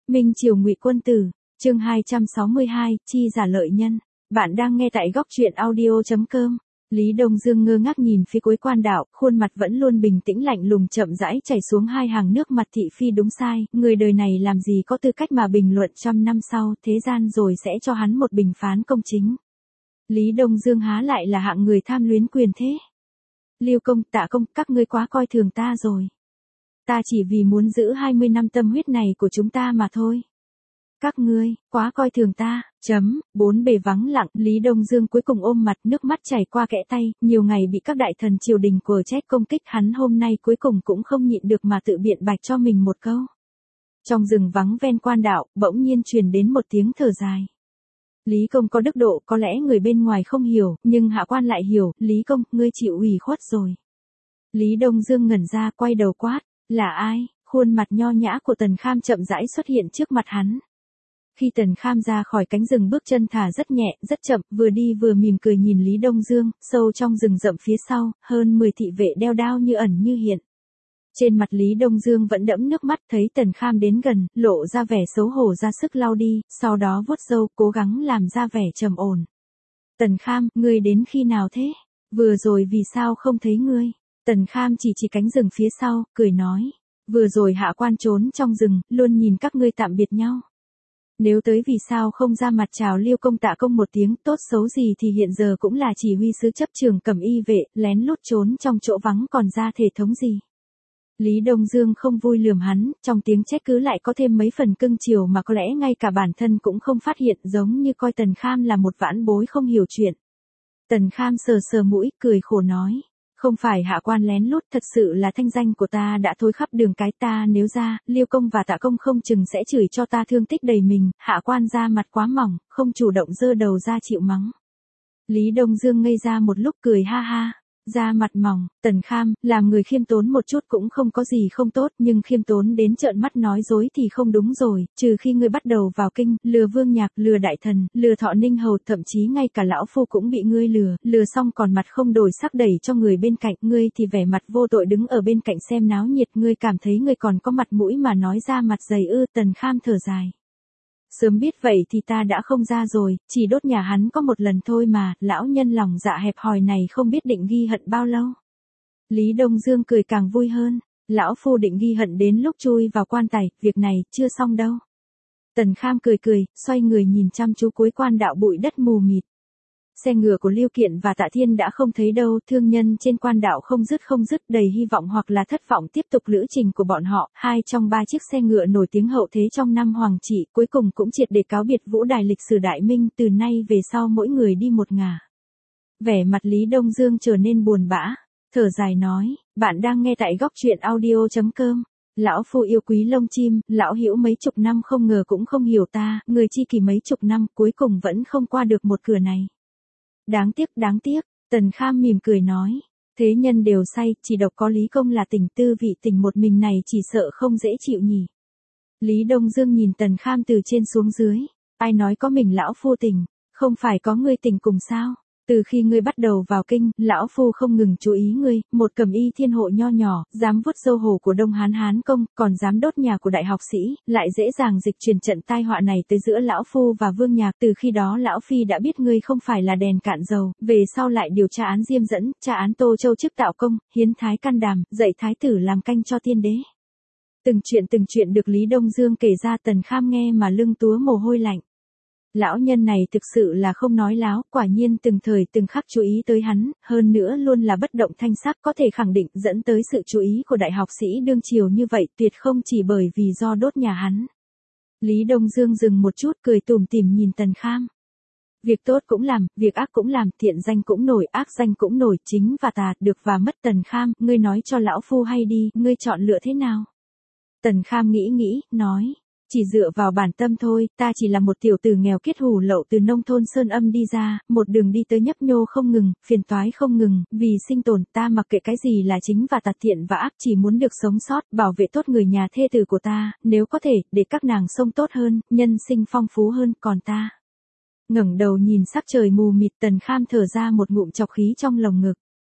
Minh Triều Ngụy Quân Tử, chương 262, chi giả lợi nhân. Bạn đang nghe tại góc truyện audio.com. Lý Đông Dương ngơ ngác nhìn phía cuối quan đạo, khuôn mặt vẫn luôn bình tĩnh lạnh lùng chậm rãi chảy xuống hai hàng nước mặt thị phi đúng sai, người đời này làm gì có tư cách mà bình luận 100 năm sau, thế gian rồi sẽ cho hắn một bình phán công chính. Lý Đông Dương há lại là hạng người tham luyến quyền thế. Liêu Công, Tạ Công, các ngươi quá coi thường ta rồi. Ta chỉ vì muốn giữ 20 năm tâm huyết này của chúng ta mà thôi. Các ngươi, quá coi thường ta, bốn bề vắng lặng, Lý Đông Dương cuối cùng ôm mặt nước mắt chảy qua kẽ tay, nhiều ngày bị các đại thần triều đình của trách công kích hắn hôm nay cuối cùng cũng không nhịn được mà tự biện bạch cho mình một câu. Trong rừng vắng ven quan đạo, bỗng nhiên truyền đến một tiếng thở dài. Lý Công có đức độ, có lẽ người bên ngoài không hiểu, nhưng hạ quan lại hiểu, Lý Công, ngươi chịu ủy khuất rồi. Lý Đông Dương ngẩn ra quay đầu quát, là ai? Khuôn mặt nho nhã của Tần Kham chậm rãi xuất hiện trước mặt hắn. Khi Tần Kham ra khỏi cánh rừng bước chân thả rất nhẹ, rất chậm, vừa đi vừa mỉm cười nhìn Lý Đông Dương, sâu trong rừng rậm phía sau, hơn 10 thị vệ đeo đao như ẩn như hiện. Trên mặt Lý Đông Dương vẫn đẫm nước mắt thấy Tần Kham đến gần, lộ ra vẻ xấu hổ ra sức lau đi, sau đó vuốt râu, cố gắng làm ra vẻ trầm ổn. Tần Kham, ngươi đến khi nào thế? Vừa rồi vì sao không thấy ngươi? Tần Kham chỉ cánh rừng phía sau, cười nói. Vừa rồi hạ quan trốn trong rừng, luôn nhìn các ngươi tạm biệt nhau. Nếu tới vì sao không ra mặt chào Liêu Công Tạ Công một tiếng, tốt xấu gì thì hiện giờ cũng là chỉ huy sứ chấp trường Cẩm Y vệ, lén lút trốn trong chỗ vắng còn ra thể thống gì. Lý Đông Dương không vui lườm hắn, trong tiếng trách cứ lại có thêm mấy phần cưng chiều mà có lẽ ngay cả bản thân cũng không phát hiện, giống như coi Tần Kham là một vãn bối không hiểu chuyện. Tần Kham sờ mũi, cười khổ nói. Không phải hạ quan lén lút, thật sự là thanh danh của ta đã thối khắp đường cái ta, nếu ra, Liêu Công và Tạ Công không chừng sẽ chửi cho ta thương tích đầy mình, hạ quan ra mặt quá mỏng, không chủ động giơ đầu ra chịu mắng. Lý Đông Dương ngây ra một lúc cười ha ha. Ra mặt mỏng, Tần Kham, làm người khiêm tốn một chút cũng không có gì không tốt, nhưng khiêm tốn đến trợn mắt nói dối thì không đúng rồi, trừ khi ngươi bắt đầu vào kinh, lừa Vương Nhạc, lừa Đại Thần, lừa Thọ Ninh Hầu, thậm chí ngay cả lão phu cũng bị ngươi lừa xong còn mặt không đổi sắc đẩy cho người bên cạnh, ngươi thì vẻ mặt vô tội đứng ở bên cạnh xem náo nhiệt, ngươi cảm thấy ngươi còn có mặt mũi mà nói ra mặt dày ư? Tần Kham thở dài. Sớm biết vậy thì ta đã không ra rồi, chỉ đốt nhà hắn có một lần thôi mà, lão nhân lòng dạ hẹp hòi này không biết định ghi hận bao lâu. Lý Đông Dương cười càng vui hơn, lão phu định ghi hận đến lúc chui vào quan tài, việc này chưa xong đâu. Tần Kham cười, xoay người nhìn chăm chú cuối quan đạo bụi đất mù mịt. Xe ngựa của Liêu Kiện và Tạ Thiên đã không thấy đâu, thương nhân trên quan đạo không dứt, đầy hy vọng hoặc là thất vọng tiếp tục lữ trình của bọn họ. Hai trong ba chiếc xe ngựa nổi tiếng hậu thế trong năm Hoàng Trị, cuối cùng cũng triệt để cáo biệt vũ đài lịch sử Đại Minh, từ nay về sau mỗi người đi một ngả. Vẻ mặt Lý Đông Dương trở nên buồn bã, thở dài nói, bạn đang nghe tại góc truyện audio.com. Lão phu yêu quý lông chim, lão hữu mấy chục năm không ngờ cũng không hiểu ta, người chi kỷ mấy chục năm cuối cùng vẫn không qua được một cửa này. Đáng tiếc, Tần Kham mỉm cười nói, thế nhân đều say, chỉ độc có Lý Công là tỉnh, tư vị tỉnh một mình này chỉ sợ không dễ chịu nhỉ. Lý Đông Dương nhìn Tần Kham từ trên xuống dưới, ai nói có mình lão phu tỉnh, không phải có ngươi tỉnh cùng sao? Từ khi ngươi bắt đầu vào kinh, lão phu không ngừng chú ý ngươi, một Cẩm Y thiên hộ nho nhỏ, dám vuốt râu hổ của Đông Hán công, còn dám đốt nhà của đại học sĩ, lại dễ dàng dịch truyền trận tai họa này tới giữa lão phu và Vương Nhạc. Từ khi đó lão phi đã biết ngươi không phải là đèn cạn dầu, về sau lại điều tra án Diêm Dẫn, tra án Tô Châu chức tạo công, hiến thái can đàm, dạy thái tử làm canh cho tiên đế. Từng chuyện được Lý Đông Dương kể ra, Tần Kham nghe mà lưng túa mồ hôi lạnh. Lão nhân này thực sự là không nói láo, quả nhiên từng thời từng khắc chú ý tới hắn, hơn nữa luôn là bất động thanh sắc, có thể khẳng định dẫn tới sự chú ý của đại học sĩ đương triều như vậy tuyệt không chỉ bởi vì do đốt nhà hắn. Lý Đông Dương dừng một chút cười tủm tỉm nhìn Tần Kham. Việc tốt cũng làm, việc ác cũng làm, thiện danh cũng nổi, ác danh cũng nổi, chính và tà, được và mất. Tần Kham, ngươi nói cho lão phu hay đi, ngươi chọn lựa thế nào? Tần Kham nghĩ, nói. Chỉ dựa vào bản tâm thôi, ta chỉ là một tiểu tử nghèo kiết hủ lậu từ nông thôn Sơn Âm đi ra, một đường đi tới nhấp nhô không ngừng, phiền toái không ngừng, vì sinh tồn ta mặc kệ cái gì là chính và tà, thiện và ác, chỉ muốn được sống sót, bảo vệ tốt người nhà thê tử của ta, nếu có thể, để các nàng sống tốt hơn, nhân sinh phong phú hơn, còn ta. Ngẩng đầu nhìn sắc trời mù mịt, Tần Kham thở ra một ngụm trọc khí trong lồng ngực.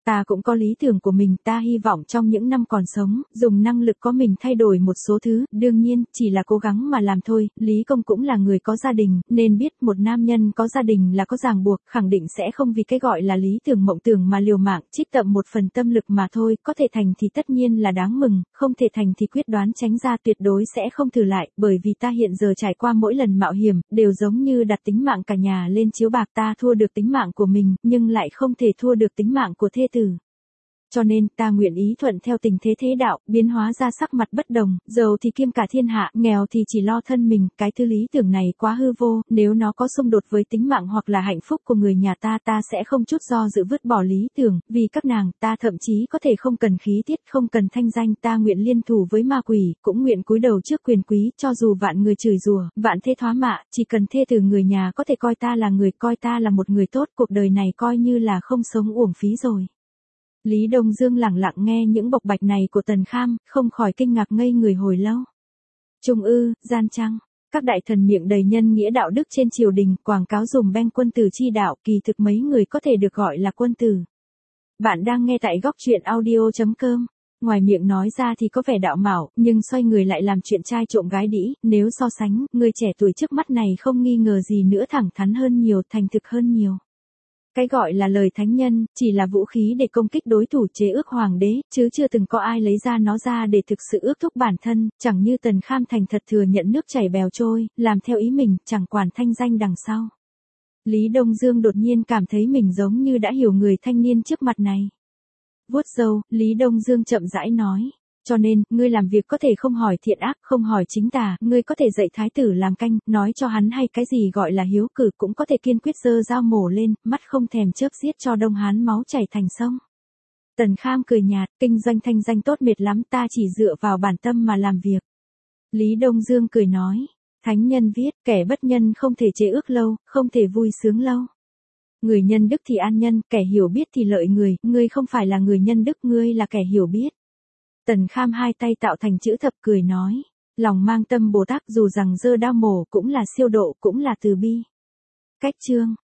Ta cũng có lý tưởng của mình, ta hy vọng trong những năm còn sống, dùng năng lực có mình thay đổi một số thứ, đương nhiên, chỉ là cố gắng mà làm thôi. Lý Công cũng là người có gia đình, nên biết một nam nhân có gia đình là có ràng buộc, khẳng định sẽ không vì cái gọi là lý tưởng mộng tưởng mà liều mạng, trích tậm một phần tâm lực mà thôi, có thể thành thì tất nhiên là đáng mừng, không thể thành thì quyết đoán tránh ra, tuyệt đối sẽ không thử lại, bởi vì ta hiện giờ trải qua mỗi lần mạo hiểm, đều giống như đặt tính mạng cả nhà lên chiếu bạc, ta thua được tính mạng của mình, nhưng lại không thể thua được tính mạng của thê tử. Cho nên, ta nguyện ý thuận theo tình thế thế đạo, biến hóa ra sắc mặt bất đồng, giàu thì kiêm cả thiên hạ, nghèo thì chỉ lo thân mình, cái thứ lý tưởng này quá hư vô, nếu nó có xung đột với tính mạng hoặc là hạnh phúc của người nhà ta, ta sẽ không chút do dự vứt bỏ lý tưởng, vì các nàng, ta thậm chí có thể không cần khí tiết, không cần thanh danh, ta nguyện liên thủ với ma quỷ, cũng nguyện cúi đầu trước quyền quý, cho dù vạn người chửi rủa, vạn thê thoá mạ, chỉ cần thê từ người nhà có thể coi ta là người, coi ta là một người tốt, cuộc đời này coi như là không sống uổng phí rồi. Lý Đông Dương lẳng lặng nghe những bộc bạch này của Tần Kham, không khỏi kinh ngạc ngây người hồi lâu. Trung ư, gian trăng, các đại thần miệng đầy nhân nghĩa đạo đức trên triều đình, quảng cáo dùm beng quân tử chi đạo, kỳ thực mấy người có thể được gọi là quân tử. Bạn đang nghe tại góc truyện audio.com. Ngoài miệng nói ra thì có vẻ đạo mạo, nhưng xoay người lại làm chuyện trai trộm gái đĩ, nếu so sánh, người trẻ tuổi trước mắt này không nghi ngờ gì nữa thẳng thắn hơn nhiều, thành thực hơn nhiều. Cái gọi là lời thánh nhân, chỉ là vũ khí để công kích đối thủ chế ước hoàng đế, chứ chưa từng có ai lấy ra nó ra để thực sự ước thúc bản thân, chẳng như Tần Kham thành thật thừa nhận nước chảy bèo trôi, làm theo ý mình, chẳng quản thanh danh đằng sau. Lý Đông Dương đột nhiên cảm thấy mình giống như đã hiểu người thanh niên trước mặt này. Vuốt râu, Lý Đông Dương chậm rãi nói. Cho nên, ngươi làm việc có thể không hỏi thiện ác, không hỏi chính tà, ngươi có thể dạy thái tử làm canh, nói cho hắn hay cái gì gọi là hiếu cử, cũng có thể kiên quyết giơ dao mổ lên, mắt không thèm chớp giết cho Đông Hán máu chảy thành sông. Tần Kham cười nhạt, kinh doanh thanh danh tốt mệt lắm, ta chỉ dựa vào bản tâm mà làm việc. Lý Đông Dương cười nói, thánh nhân viết, kẻ bất nhân không thể chế ước lâu, không thể vui sướng lâu. Người nhân đức thì an nhân, kẻ hiểu biết thì lợi người, ngươi không phải là người nhân đức, ngươi là kẻ hiểu biết. Tần Kham hai tay tạo thành chữ thập cười nói, lòng mang tâm Bồ Tát dù rằng giơ đao mổ cũng là siêu độ, cũng là từ bi. Cách chương